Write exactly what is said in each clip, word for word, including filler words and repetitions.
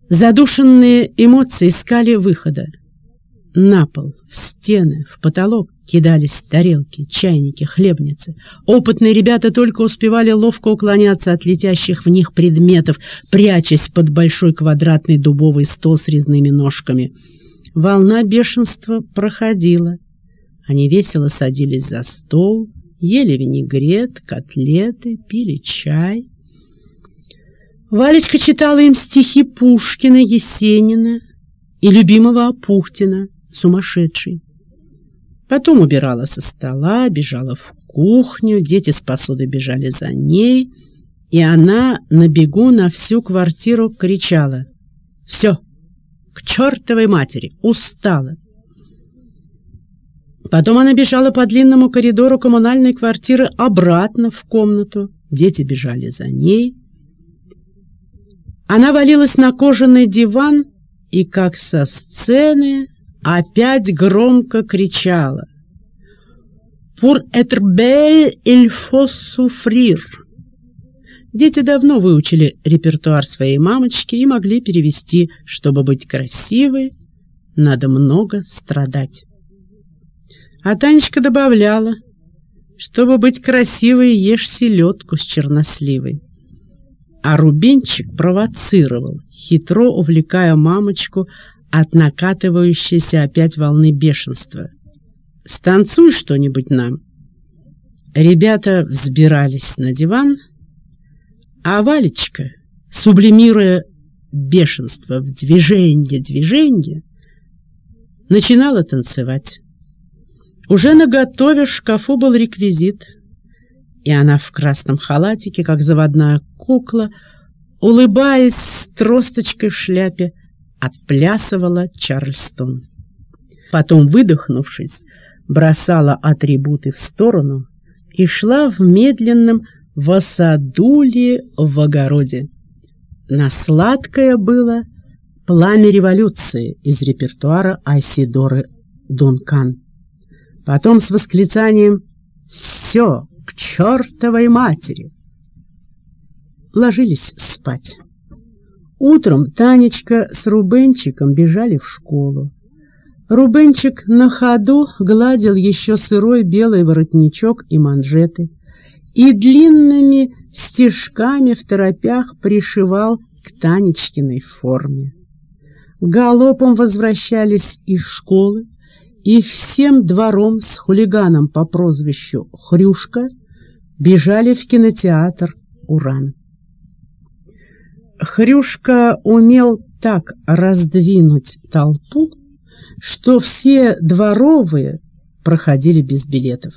Задушенные эмоции искали выхода. На пол, в стены, в потолок кидались тарелки, чайники, хлебницы. Опытные ребята только успевали ловко уклоняться от летящих в них предметов, прячась под большой квадратный дубовый стол с резными ножками. Волна бешенства проходила. Они весело садились за стол, ели винегрет, котлеты, пили чай. Валечка читала им стихи Пушкина, Есенина и любимого Апухтина «Сумасшедший». Потом убирала со стола, бежала в кухню, дети с посудой бежали за ней, и она на бегу на всю квартиру кричала: «Все, к чертовой матери, устала!» Потом она бежала по длинному коридору коммунальной квартиры обратно в комнату, дети бежали за ней. Она валилась на кожаный диван и, как со сцены, опять громко кричала: «Pour être belle, il faut souffrir». Дети давно выучили репертуар своей мамочки и могли перевести: «Чтобы быть красивой, надо много страдать». А Танечка добавляла: «Чтобы быть красивой, ешь селедку с черносливой». А Рубенчик провоцировал, хитро увлекая мамочку от накатывающейся опять волны бешенства: «Станцуй что-нибудь нам». Ребята взбирались на диван, а Валечка, сублимируя бешенство в движенье, движенье, начинала танцевать. Уже наготове в шкафу был реквизит, и она в красном халатике, как заводная кукла, улыбаясь с тросточкой в шляпе, отплясывала чарльстон. Потом, выдохнувшись, бросала атрибуты в сторону и шла в медленном васадуле в огороде. На сладкое было «Пламя революции» из репертуара Айсидоры Дункан. Потом с восклицанием «Все, к чертовой матери!» ложились спать. Утром Танечка с Рубенчиком бежали в школу. Рубенчик на ходу гладил еще сырой белый воротничок и манжеты и длинными стежками второпях пришивал к Танечкиной форме. Галопом возвращались из школы и всем двором с хулиганом по прозвищу Хрюшка бежали в кинотеатр «Уран». Хрюшка умел так раздвинуть толпу, что все дворовые проходили без билетов.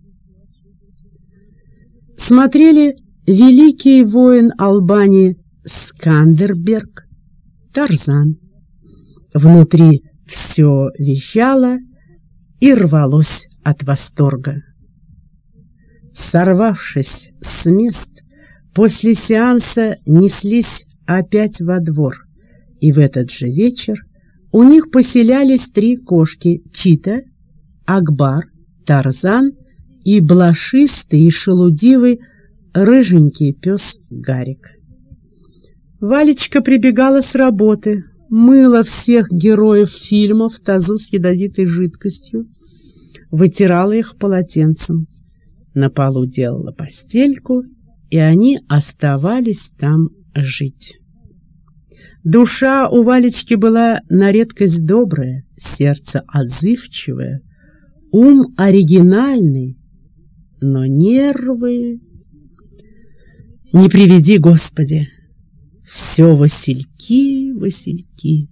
Смотрели великий воин Албании Скандерберг, Тарзан. Внутри все визжало и рвалось от восторга. Сорвавшись с мест, после сеанса неслись опять во двор, и в этот же вечер у них поселялись три кошки — Чита, Акбар, Тарзан и блошистый и шелудивый рыженький пес Гарик. Валечка прибегала с работы, мыла всех героев фильмов в тазу с ядовитой жидкостью, вытирала их полотенцем, на полу делала постельку, и они оставались там жить. Душа у Валечки была на редкость добрая, сердце отзывчивое, ум оригинальный, но нервы... Не приведи, Господи, все васильки, васильки.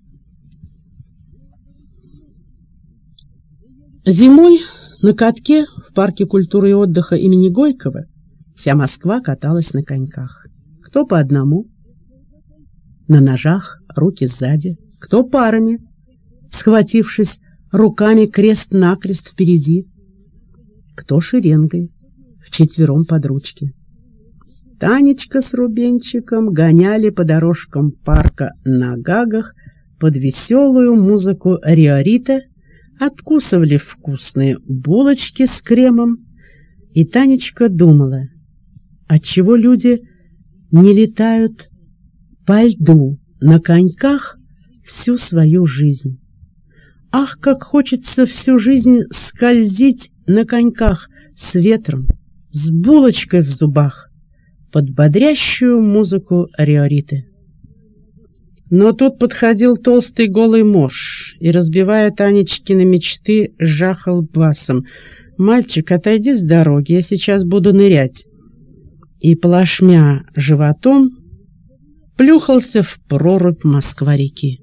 Зимой на катке в парке культуры и отдыха имени Горького вся Москва каталась на коньках. Кто по одному, на ножах, руки сзади, кто парами, схватившись руками крест-накрест впереди, кто шеренгой, вчетвером под ручки. Танечка с Рубенчиком гоняли по дорожкам парка на гагах под веселую музыку Риорита, откусывали вкусные булочки с кремом, и Танечка думала, отчего люди не летают по льду на коньках всю свою жизнь. Ах, как хочется всю жизнь скользить на коньках с ветром, с булочкой в зубах, под бодрящую музыку Риориты. Но тут подходил толстый голый морж и, разбивая Танечкины мечты, жахал басом: «Мальчик, отойди с дороги, я сейчас буду нырять». И, плашмя животом, плюхался в прорубь Москва-реки.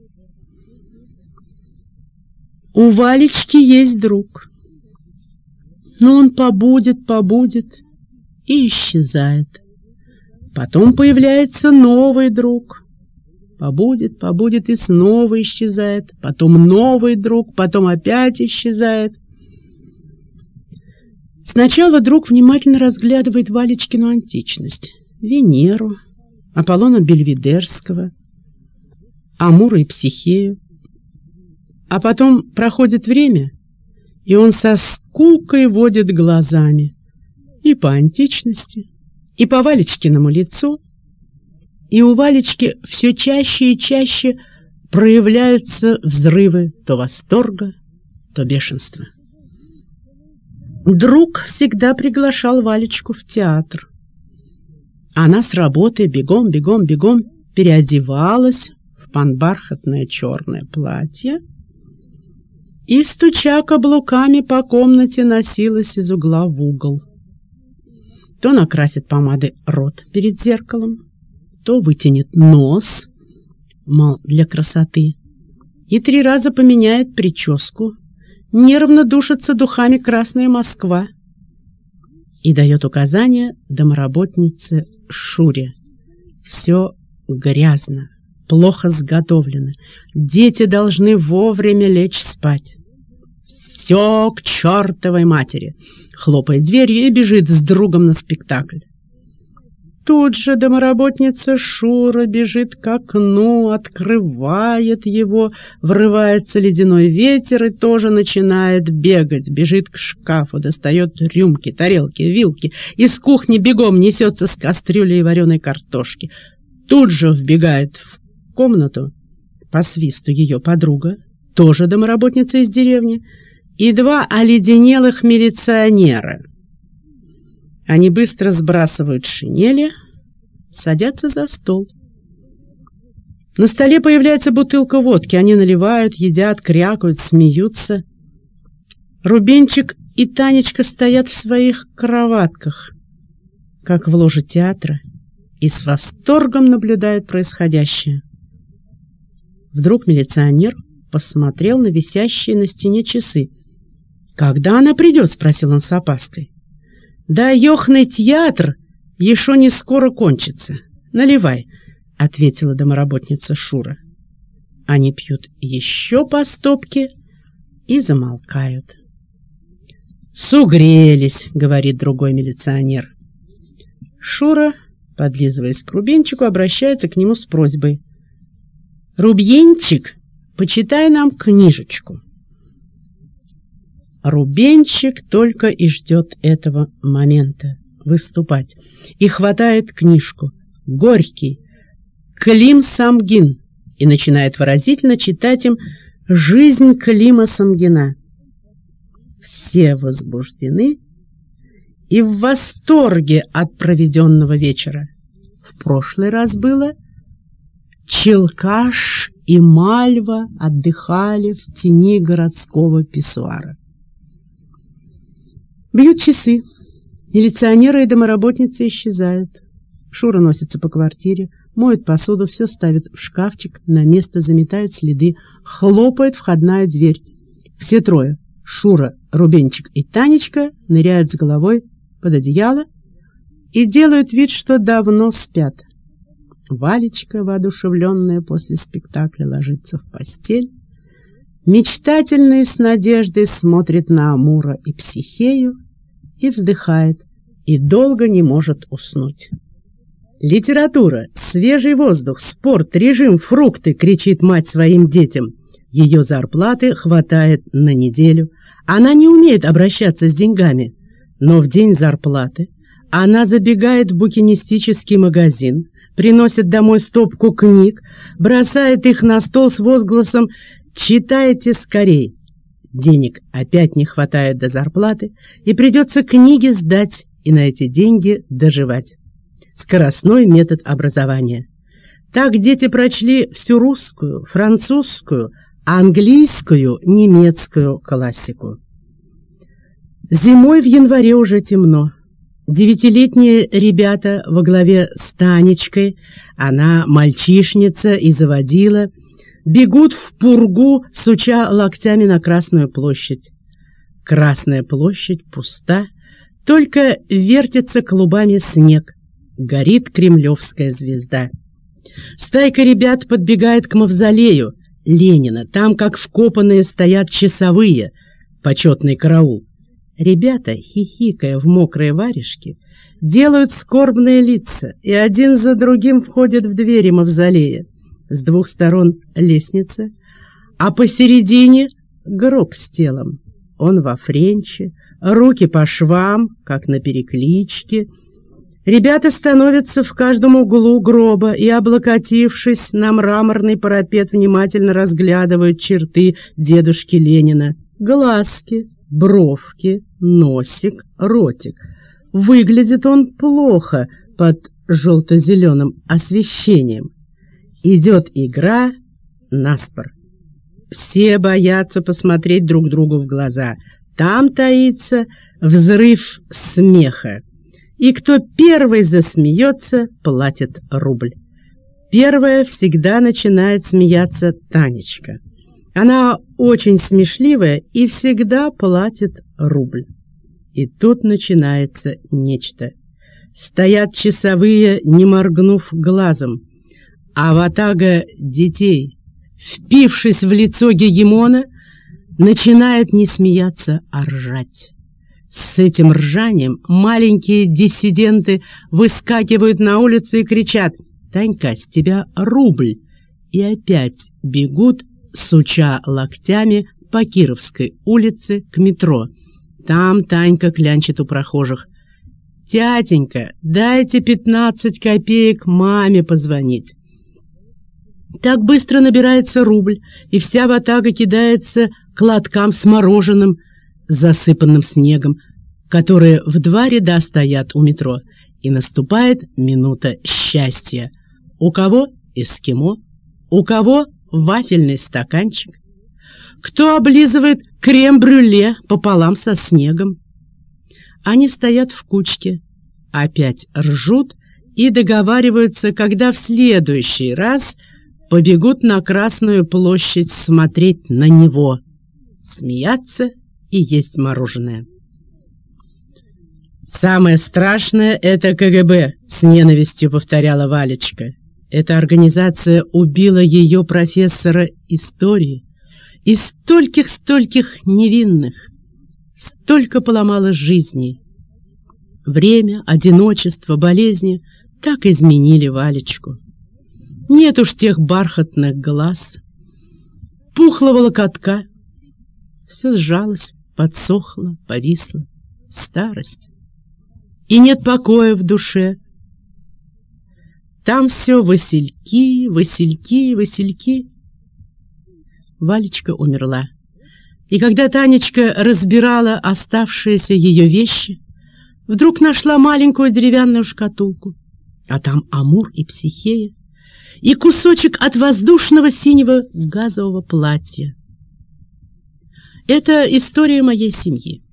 У Валечки есть друг, но он побудет, побудет и исчезает. Потом появляется новый друг, побудет, побудет и снова исчезает. Потом новый друг, потом опять исчезает. Сначала друг внимательно разглядывает Валечкину античность, Венеру, Аполлона Бельведерского, Амура и Психею. А потом проходит время, и он со скукой водит глазами и по античности, и по Валечкиному лицу, и у Валечки все чаще и чаще проявляются взрывы то восторга, то бешенства. Друг всегда приглашал Валечку в театр. Она с работы бегом, бегом, бегом переодевалась в панбархатное черное платье и, стуча каблуками по комнате, носилась из угла в угол. То накрасит помадой рот перед зеркалом, то вытянет нос, мол, для красоты, и три раза поменяет прическу, нервно душится духами «Красная Москва» и дает указания домоработнице Шуре. Все грязно, плохо сготовлено, дети должны вовремя лечь спать. Все к чертовой матери! Хлопает дверью и бежит с другом на спектакль. Тут же домоработница Шура бежит к окну, открывает его, врывается ледяной ветер и тоже начинает бегать, бежит к шкафу, достает рюмки, тарелки, вилки, из кухни бегом несется с кастрюлей вареной картошки. Тут же вбегает в комнату по свисту ее подруга, тоже домоработница из деревни, и два оледенелых милиционера. Они быстро сбрасывают шинели, садятся за стол. На столе появляется бутылка водки. Они наливают, едят, крякают, смеются. Рубенчик и Танечка стоят в своих кроватках, как в ложе театра, и с восторгом наблюдают происходящее. Вдруг милиционер посмотрел на висящие на стене часы. «Когда она придет?» — спросил он с опаской. «Да ёхный театр еще не скоро кончится. Наливай», — ответила домоработница Шура. Они пьют еще по стопке и замолкают. «Сугрелись», — говорит другой милиционер. Шура, подлизываясь к Рубенчику, обращается к нему с просьбой: «Рубенчик, почитай нам книжечку». Рубенчик только и ждет этого момента выступать, и хватает книжку «Горький», «Клим Самгин» и начинает выразительно читать им «Жизнь Клима Самгина». Все возбуждены и в восторге от проведенного вечера. В прошлый раз было: Челкаш и Мальва отдыхали в тени городского писсуара. Бьют часы. Милиционеры и домоработницы исчезают. Шура носится по квартире, моет посуду, все ставит в шкафчик, на место заметает следы, хлопает входная дверь. Все трое — Шура, Рубенчик и Танечка — ныряют с головой под одеяло и делают вид, что давно спят. Валечка, воодушевленная после спектакля, ложится в постель, мечтательно и с надеждой смотрит на Амура и Психею и вздыхает, и долго не может уснуть. «Литература, свежий воздух, спорт, режим, фрукты!» — кричит мать своим детям. Ее зарплаты хватает на неделю. Она не умеет обращаться с деньгами, но в день зарплаты она забегает в букинистический магазин, приносит домой стопку книг, бросает их на стол с возгласом «Читайте скорей!». Денег опять не хватает до зарплаты, и придется книги сдать и на эти деньги доживать. Скоростной метод образования. Так дети прочли всю русскую, французскую, английскую, немецкую классику. Зимой в январе уже темно. Девятилетние ребята во главе с Танечкой, она мальчишница и заводила, бегут в пургу, суча локтями на Красную площадь. Красная площадь пуста, только вертится клубами снег, горит кремлевская звезда. Стайка ребят подбегает к мавзолею Ленина, там, как вкопанные, стоят часовые, почетный караул. Ребята, хихикая в мокрые варежки, делают скорбные лица и один за другим входят в двери мавзолея. С двух сторон лестница, а посередине гроб с телом. Он во френче, руки по швам, как на перекличке. Ребята становятся в каждом углу гроба и, облокотившись на мраморный парапет, внимательно разглядывают черты дедушки Ленина. Глазки, бровки, носик, ротик. Выглядит он плохо под желто-зеленым освещением. Идет игра наспор. Все боятся посмотреть друг другу в глаза. Там таится взрыв смеха. И кто первый засмеется, платит рубль. Первая всегда начинает смеяться Танечка. Она очень смешливая и всегда платит рубль. И тут начинается нечто. Стоят часовые, не моргнув глазом, а ватага детей, впившись в лицо гегемона, начинает не смеяться, а ржать. С этим ржанием маленькие диссиденты выскакивают на улицу и кричат: «Танька, с тебя рубль!» И опять бегут, суча локтями, по Кировской улице к метро. Там Танька клянчит у прохожих: «Тятенька, дайте пятнадцать копеек маме позвонить». Так быстро набирается рубль, и вся ватага кидается к лоткам с мороженым, засыпанным снегом, которые в два ряда стоят у метро, и наступает минута счастья. У кого эскимо, у кого вафельный стаканчик, кто облизывает крем-брюле пополам со снегом. Они стоят в кучке, опять ржут и договариваются, когда в следующий раз побегут на Красную площадь смотреть на него, смеяться и есть мороженое. «Самое страшное — это ка гэ бэ», — с ненавистью повторяла Валечка. Эта организация убила ее профессора истории и стольких-стольких невинных, столько поломала жизней. Время, одиночество, болезни так изменили Валечку. Нет уж тех бархатных глаз, пухлого локотка. Все сжалось, подсохло, повисло. Старость. И нет покоя в душе. Там все васильки, васильки, васильки. Валечка умерла. И когда Танечка разбирала оставшиеся ее вещи, вдруг нашла маленькую деревянную шкатулку, а там Амур и Психея, и кусочек от воздушного синего газового платья. Это история моей семьи.